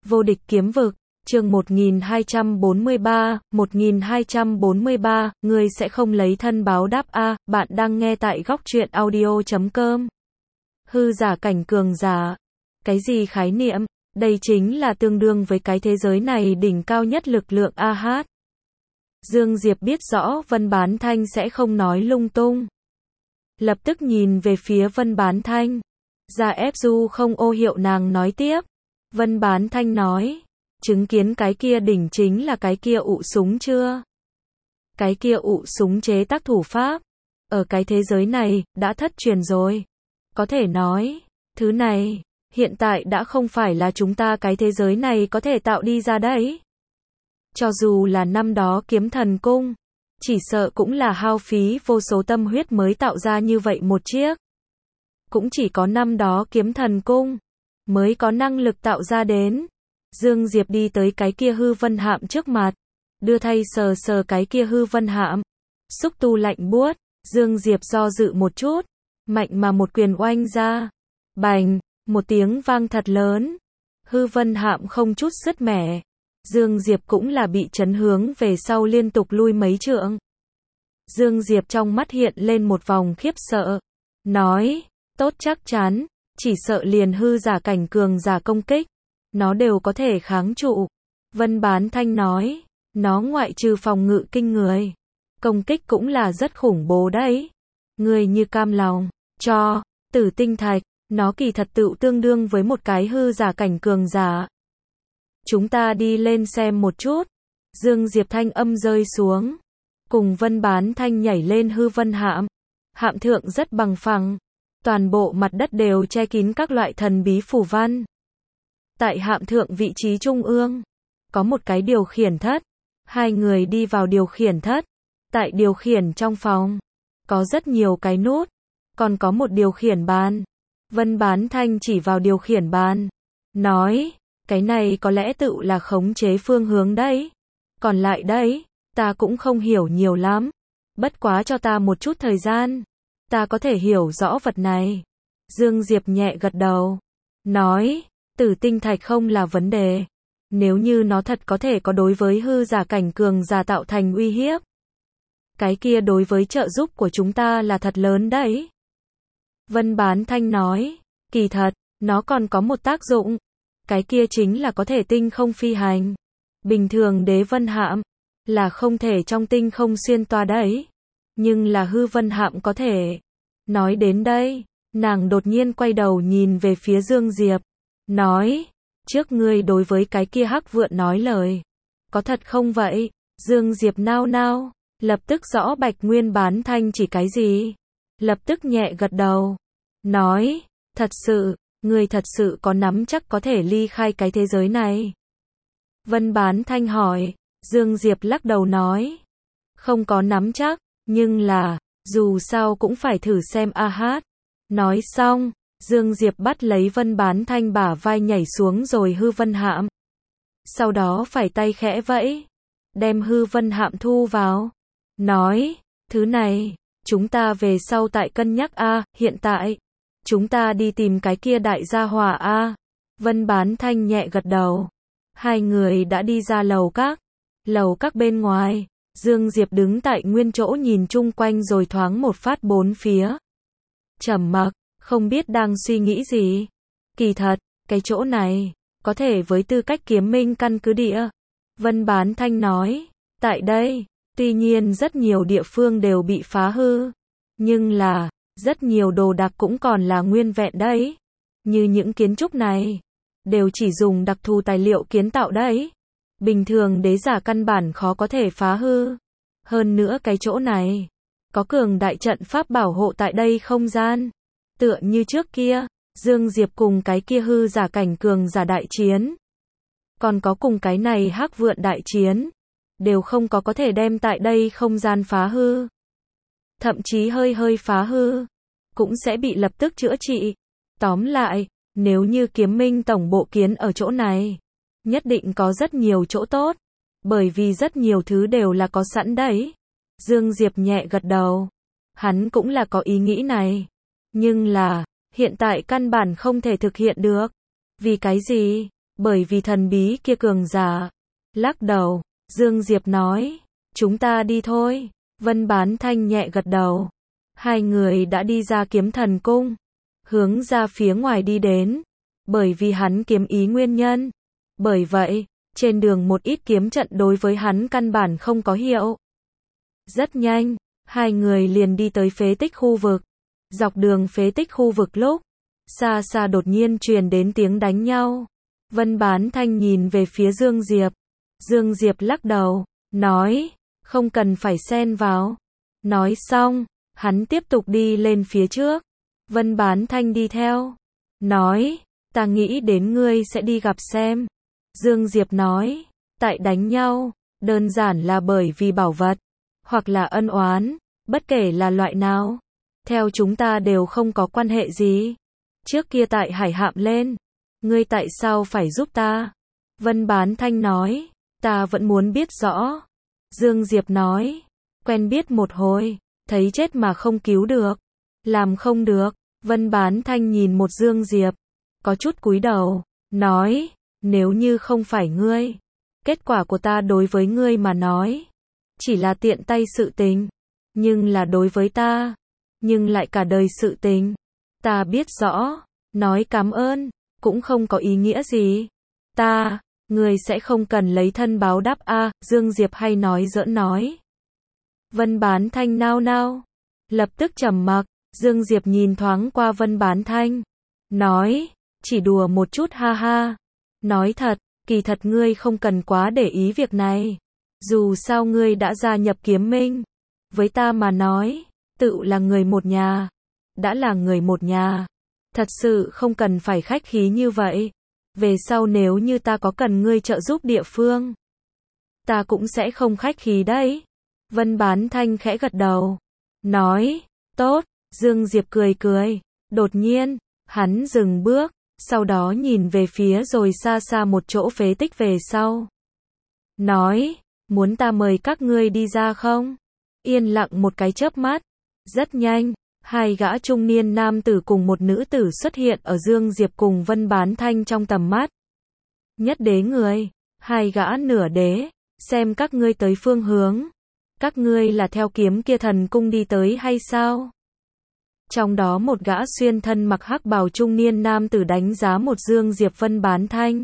Vô địch kiếm vực, chương 1243, ngươi sẽ không lấy thân báo đáp a, bạn đang nghe tại góc truyện audio.com. Hư giả cảnh cường giả. Cái gì khái niệm? Đây chính là tương đương với cái thế giới này đỉnh cao nhất lực lượng AH. Dương Diệp biết rõ Vân Bán Thanh sẽ không nói lung tung. Lập tức nhìn về phía Vân Bán Thanh. Ra ép du không ô hiệu nàng nói tiếp. Vân Bán Thanh nói, chứng kiến cái kia đỉnh chính là cái kia ụ súng chưa? Cái kia ụ súng chế tác thủ pháp, ở cái thế giới này, đã thất truyền rồi. Có thể nói, thứ này, hiện tại đã không phải là chúng ta cái thế giới này có thể tạo đi ra đấy. Cho dù là năm đó kiếm thần cung, chỉ sợ cũng là hao phí vô số tâm huyết mới tạo ra như vậy một chiếc. Cũng chỉ có năm đó kiếm thần cung mới có năng lực tạo ra đến. Dương Diệp đi tới cái kia hư vân hạm trước mặt, đưa tay sờ sờ cái kia hư vân hạm. Xúc tu lạnh buốt, Dương Diệp do dự một chút, mạnh mà một quyền oanh ra. Bành, một tiếng vang thật lớn. Hư vân hạm không chút sứt mẻ. Dương Diệp cũng là bị chấn hướng về sau liên tục lui mấy trượng. Dương Diệp trong mắt hiện lên một vòng khiếp sợ. Nói, tốt chắc chắn, chỉ sợ liền hư giả cảnh cường giả công kích, nó đều có thể kháng trụ. Vân Bán Thanh nói, nó ngoại trừ phòng ngự kinh người, công kích cũng là rất khủng bố đấy. Người như cam lòng, cho, tử tinh thạch, nó kỳ thật tựu tương đương với một cái hư giả cảnh cường giả. Chúng ta đi lên xem một chút. Dương Diệp thanh âm rơi xuống, cùng Vân Bán Thanh nhảy lên hư vân hạm. Hạm thượng rất bằng phẳng, toàn bộ mặt đất đều che kín các loại thần bí phù văn. Tại hạm thượng vị trí trung ương, có một cái điều khiển thất. Hai người đi vào điều khiển thất. Tại điều khiển trong phòng, có rất nhiều cái nút, còn có một điều khiển bàn. Vân Bán Thanh chỉ vào điều khiển bàn, nói, cái này có lẽ tự là khống chế phương hướng đấy. Còn lại đấy, ta cũng không hiểu nhiều lắm. Bất quá cho ta một chút thời gian, ta có thể hiểu rõ vật này. Dương Diệp nhẹ gật đầu, nói, tử tinh thạch không là vấn đề. Nếu như nó thật có thể có đối với hư giả cảnh cường giả tạo thành uy hiếp, cái kia đối với trợ giúp của chúng ta là thật lớn đấy. Vân Bán Thanh nói, kỳ thật, nó còn có một tác dụng. Cái kia chính là có thể tinh không phi hành. Bình thường đế vân hạm là không thể trong tinh không xuyên toa đấy. Nhưng là hư vân hạm có thể. Nói đến đây, nàng đột nhiên quay đầu nhìn về phía Dương Diệp. Nói, trước ngươi đối với cái kia hắc vượn nói lời. Có thật không vậy? Dương Diệp nao nao, lập tức rõ bạch Nguyên Bán Thanh chỉ cái gì. Lập tức nhẹ gật đầu. Nói, thật sự, ngươi thật sự có nắm chắc có thể ly khai cái thế giới này? Vân Bán Thanh hỏi. Dương Diệp lắc đầu nói, không có nắm chắc, nhưng là, dù sao cũng phải thử xem a hát. Nói xong, Dương Diệp bắt lấy Vân Bán Thanh bả vai nhảy xuống rồi hư vân hạm. Sau đó phải tay khẽ vẫy, đem hư vân hạm thu vào. Nói, thứ này, chúng ta về sau tại cân nhắc a, hiện tại, chúng ta đi tìm cái kia đại gia hỏa a. Vân Bán Thanh nhẹ gật đầu. Hai người đã đi ra lầu các. Lầu các bên ngoài, Dương Diệp đứng tại nguyên chỗ nhìn chung quanh rồi thoáng một phát bốn phía. Trầm mặc, không biết đang suy nghĩ gì. Kỳ thật, cái chỗ này, có thể với tư cách kiếm minh căn cứ địa. Vân Bán Thanh nói, tại đây, tuy nhiên rất nhiều địa phương đều bị phá hư. Nhưng là, rất nhiều đồ đạc cũng còn là nguyên vẹn đấy. Như những kiến trúc này, đều chỉ dùng đặc thù tài liệu kiến tạo đấy. Bình thường đế giả căn bản khó có thể phá hư. Hơn nữa cái chỗ này, có cường đại trận pháp bảo hộ tại đây không gian. Tựa như trước kia, Dương Diệp cùng cái kia hư giả cảnh cường giả đại chiến. Còn có cùng cái này hắc vượn đại chiến. Đều không có thể đem tại đây không gian phá hư. Thậm chí hơi phá hư, cũng sẽ bị lập tức chữa trị. Tóm lại, nếu như kiếm minh tổng bộ kiến ở chỗ này, nhất định có rất nhiều chỗ tốt. Bởi vì rất nhiều thứ đều là có sẵn đấy. Dương Diệp nhẹ gật đầu. Hắn cũng là có ý nghĩ này. Nhưng là, hiện tại căn bản không thể thực hiện được. Vì cái gì? bởi vì thần bí kia cường giả. Lắc đầu, Dương Diệp nói, chúng ta đi thôi. Vân Bán Thanh nhẹ gật đầu. Hai người đã đi ra Kiếm Thần Cung, hướng ra phía ngoài đi đến, bởi vì hắn kiếm ý nguyên nhân. Bởi vậy, trên đường một ít kiếm trận đối với hắn căn bản không có hiệu. Rất nhanh, hai người liền đi tới phế tích khu vực. Dọc đường phế tích khu vực lúc, xa xa đột nhiên truyền đến tiếng đánh nhau. Vân Bán Thanh nhìn về phía Dương Diệp. Dương Diệp lắc đầu, nói, không cần phải xen vào. Nói xong, hắn tiếp tục đi lên phía trước. Vân Bán Thanh đi theo, nói, ta nghĩ đến ngươi sẽ đi gặp xem. Dương Diệp nói, tại đánh nhau, đơn giản là bởi vì bảo vật, hoặc là ân oán, bất kể là loại nào, theo chúng ta đều không có quan hệ gì. Trước kia tại Hải Hạm lên, ngươi tại sao phải giúp ta? Vân Bán Thanh nói, ta vẫn muốn biết rõ. Dương Diệp nói, quen biết một hồi, thấy chết mà không cứu được, làm không được. Vân Bán Thanh nhìn một Dương Diệp, có chút cúi đầu, nói, nếu như không phải ngươi, kết quả của ta đối với ngươi mà nói, chỉ là tiện tay sự tình, nhưng là đối với ta, nhưng lại cả đời sự tình. Ta biết rõ, nói cảm ơn, cũng không có ý nghĩa gì. Ngươi sẽ không cần lấy thân báo đáp a. Dương Diệp hay nói giỡn nói. Vân Bán Thanh nao nao, lập tức trầm mặc. Dương Diệp nhìn thoáng qua Vân Bán Thanh, nói, chỉ đùa một chút ha ha. Nói thật, kỳ thật ngươi không cần quá để ý việc này. Dù sao ngươi đã gia nhập Kiếm Minh, với ta mà nói, tự là người một nhà. Đã là người một nhà, thật sự không cần phải khách khí như vậy. Về sau nếu như ta có cần ngươi trợ giúp địa phương, ta cũng sẽ không khách khí đấy. Vân Bán Thanh khẽ gật đầu, nói, tốt. Dương Diệp cười cười, đột nhiên, hắn dừng bước, sau đó nhìn về phía rồi xa xa một chỗ phế tích về sau. Nói, muốn ta mời các ngươi đi ra không? Yên lặng một cái chớp mắt, rất nhanh, hai gã trung niên nam tử cùng một nữ tử xuất hiện ở Dương Diệp cùng Vân Bán Thanh trong tầm mắt. Nhất đế người, hai gã nửa đế, xem các ngươi tới phương hướng. Các ngươi là theo Kiếm Kia Thần Cung đi tới hay sao? Trong đó một gã xuyên thân mặc hắc bào trung niên nam tử đánh giá một Dương Diệp Vân Bán Thanh.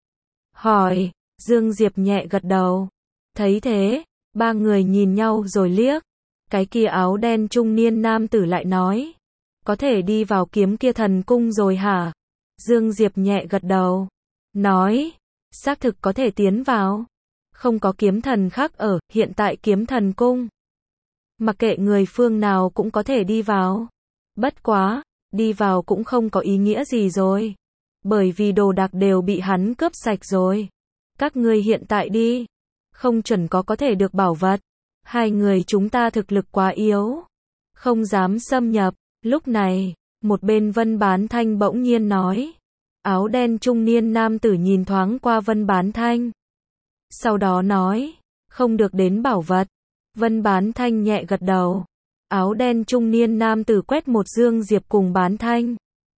Hỏi, Dương Diệp nhẹ gật đầu. Thấy thế, ba người nhìn nhau rồi liếc. Cái kia áo đen trung niên nam tử lại nói, có thể đi vào Kiếm Kia Thần Cung rồi hả? Dương Diệp nhẹ gật đầu, nói, xác thực có thể tiến vào. Không có kiếm thần khác ở, hiện tại Kiếm Thần Cung, mặc kệ người phương nào cũng có thể đi vào. Bất quá, đi vào cũng không có ý nghĩa gì rồi. Bởi vì đồ đạc đều bị hắn cướp sạch rồi. Các ngươi hiện tại đi, không chuẩn có thể được bảo vật. Hai người chúng ta thực lực quá yếu, không dám xâm nhập. Lúc này, một bên Vân Bán Thanh bỗng nhiên nói. Áo đen trung niên nam tử nhìn thoáng qua Vân Bán Thanh, sau đó nói, không được đến bảo vật. Vân Bán Thanh nhẹ gật đầu. Áo đen trung niên nam tử quét một Dương Diệp cùng Bán Thanh,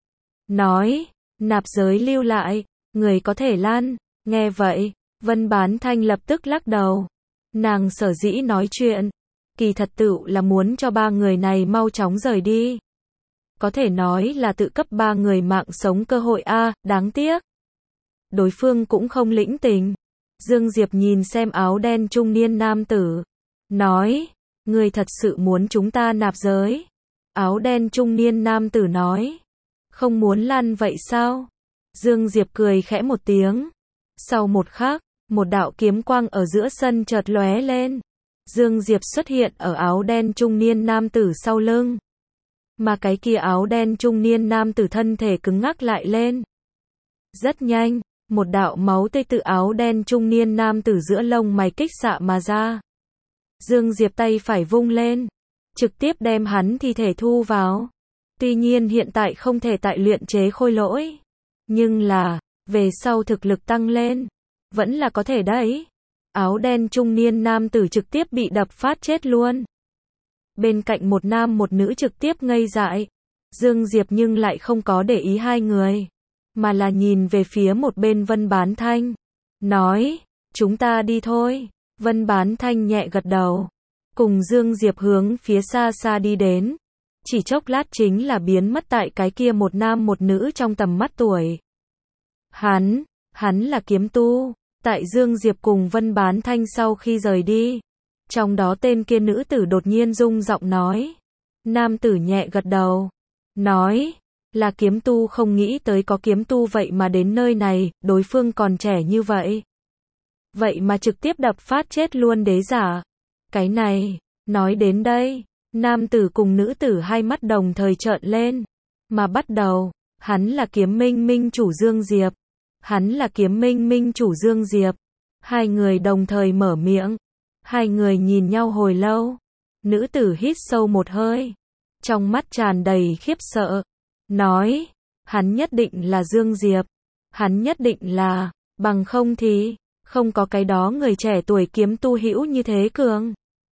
nói, nạp giới lưu lại, người có thể lăn. Nghe vậy, Vân Bán Thanh lập tức lắc đầu. Nàng sở dĩ nói chuyện, kỳ thật tựu là muốn cho ba người này mau chóng rời đi. Có thể nói là tự cấp ba người mạng sống cơ hội a. Đáng tiếc, đối phương cũng không lĩnh tình. Dương Diệp nhìn xem áo đen trung niên nam tử, nói, ngươi thật sự muốn chúng ta nạp giới? Áo đen trung niên nam tử nói, không muốn lăn vậy sao? Dương Diệp cười khẽ một tiếng. Sau một khắc, một đạo kiếm quang ở giữa sân chợt lóe lên. Dương Diệp xuất hiện ở áo đen trung niên nam tử sau lưng. Mà cái kia áo đen trung niên nam tử thân thể cứng ngắc lại lên. Rất nhanh, một đạo máu tươi từ áo đen trung niên nam tử giữa lông mày kích xạ mà ra. Dương Diệp tay phải vung lên, trực tiếp đem hắn thi thể thu vào. Tuy nhiên hiện tại không thể tại luyện chế khôi lỗi, nhưng là, về sau thực lực tăng lên, vẫn là có thể đấy. Áo đen trung niên nam tử trực tiếp bị đập phát chết luôn. Bên cạnh một nam một nữ trực tiếp ngây dại. Dương Diệp nhưng lại không có để ý hai người. mà là nhìn về phía một bên Vân Bán Thanh. Nói, chúng ta đi thôi. Vân Bán Thanh nhẹ gật đầu. Cùng Dương Diệp hướng phía xa xa đi đến. Chỉ chốc lát chính là biến mất tại cái kia một nam một nữ trong tầm mắt tuổi. Hắn là kiếm tu. Tại Dương Diệp cùng Vân Bán Thanh sau khi rời đi. Trong đó tên kia nữ tử đột nhiên rung giọng nói. Nam tử nhẹ gật đầu. Nói, là kiếm tu, không nghĩ tới có kiếm tu vậy mà đến nơi này, đối phương còn trẻ như vậy. Vậy mà trực tiếp đập phát chết luôn đế giả. Cái này, nói đến đây, nam tử cùng nữ tử hai mắt đồng thời trợn lên. Mà bắt đầu, hắn là kiếm minh minh chủ Dương Diệp. Hắn là kiếm minh minh chủ Dương Diệp. Hai người đồng thời mở miệng. Hai người nhìn nhau hồi lâu. Nữ tử hít sâu một hơi. Trong mắt tràn đầy khiếp sợ. Nói, hắn nhất định là Dương Diệp. Hắn nhất định là, bằng không thì, không có cái đó người trẻ tuổi kiếm tu hữu như thế cường.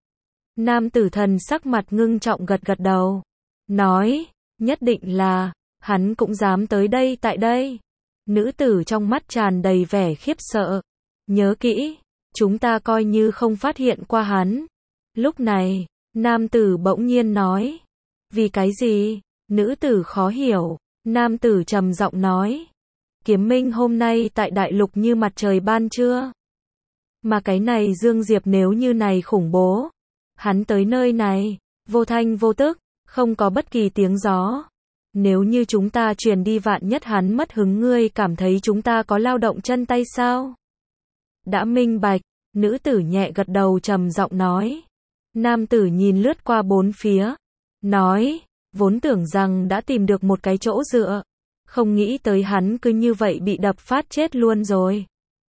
Nam tử thần sắc mặt ngưng trọng gật gật đầu. Nói, nhất định là, hắn cũng dám tới đây tại đây. Nữ tử trong mắt tràn đầy vẻ khiếp sợ. Nhớ kỹ, chúng ta coi như không phát hiện qua hắn. Lúc này, nam tử bỗng nhiên nói. Vì cái gì? Nữ tử khó hiểu. Nam tử trầm giọng nói. Kiếm minh hôm nay tại đại lục như mặt trời ban trưa. Mà cái này Dương Diệp nếu như này khủng bố. Hắn tới nơi này, vô thanh vô tức, không có bất kỳ tiếng gió. Nếu như chúng ta truyền đi vạn nhất hắn mất hứng, ngươi cảm thấy chúng ta có lao động chân tay sao? Đã minh bạch, nữ tử nhẹ gật đầu trầm giọng nói. Nam tử nhìn lướt qua bốn phía. Nói, vốn tưởng rằng đã tìm được một cái chỗ dựa. Không nghĩ tới hắn cứ như vậy bị đập phát chết luôn rồi.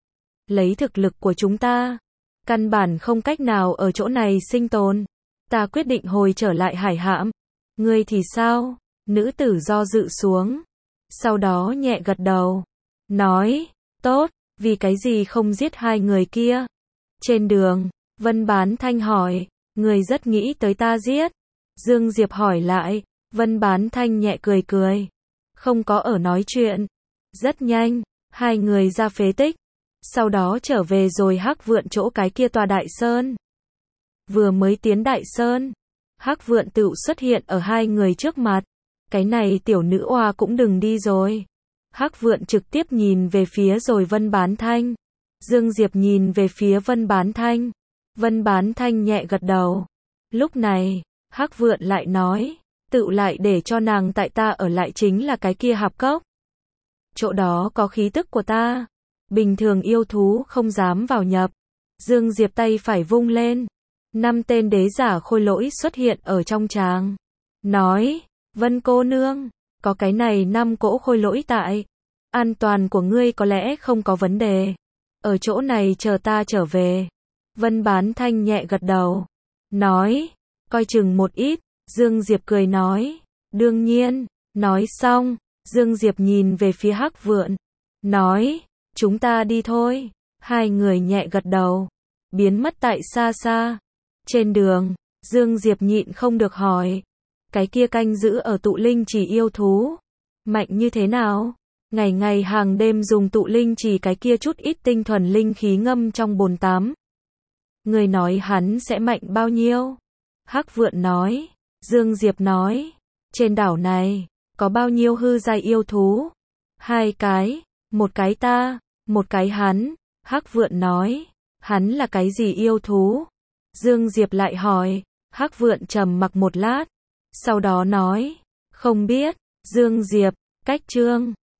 Lấy thực lực của chúng ta, căn bản không cách nào ở chỗ này sinh tồn. Ta quyết định hồi trở lại Hải Hạm. Ngươi thì sao? Nữ tử do dự xuống. Sau đó nhẹ gật đầu. Nói, tốt, vì cái gì không giết hai người kia? Trên đường, Vân Bán Thanh hỏi, người rất nghĩ tới ta giết. Dương Diệp hỏi lại, Vân Bán Thanh nhẹ cười cười. Không có ở nói chuyện. Rất nhanh, hai người ra phế tích. Sau đó trở về rồi Hắc Vượn chỗ cái kia tòa đại sơn. Vừa mới tiến đại sơn, Hắc Vượn tự xuất hiện ở hai người trước mặt. Cái này tiểu nữ oa cũng đừng đi rồi. Hắc Vượn trực tiếp nhìn về phía rồi Vân Bán Thanh. Dương Diệp nhìn về phía Vân Bán Thanh. Vân Bán Thanh nhẹ gật đầu. Lúc này, Hắc Vượn lại nói, tự lại để cho nàng tại ta ở lại chính là cái kia hạp cốc. Chỗ đó có khí tức của ta. Bình thường yêu thú không dám vào nhập. Dương Diệp tay phải vung lên. 5 tên đế giả khôi lỗi xuất hiện ở trong tràng. Nói, Vân cô nương, có cái này 5 cỗ khôi lỗi tại. An toàn của ngươi có lẽ không có vấn đề. Ở chỗ này chờ ta trở về. Vân Bán Thanh nhẹ gật đầu. Nói, coi chừng một ít. Dương Diệp cười nói, đương nhiên. Nói xong, Dương Diệp nhìn về phía Hắc Vượn. Nói, chúng ta đi thôi. Hai người nhẹ gật đầu. Biến mất tại xa xa. Trên đường, Dương Diệp nhịn không được hỏi. Cái kia canh giữ ở tụ linh trì yêu thú. Mạnh như thế nào? Ngày ngày hàng đêm dùng tụ linh trì cái kia chút ít tinh thuần linh khí ngâm trong bồn tắm. Người nói hắn sẽ mạnh bao nhiêu? Hắc Vượn nói. Dương Diệp nói. Trên đảo này, có bao nhiêu hư giai yêu thú? 2 cái. Một cái ta, một cái hắn. Hắc Vượn nói. Hắn là cái gì yêu thú? Dương Diệp lại hỏi. Hắc Vượn trầm mặc một lát. Sau đó nói. Không biết. Dương Diệp, cách chương.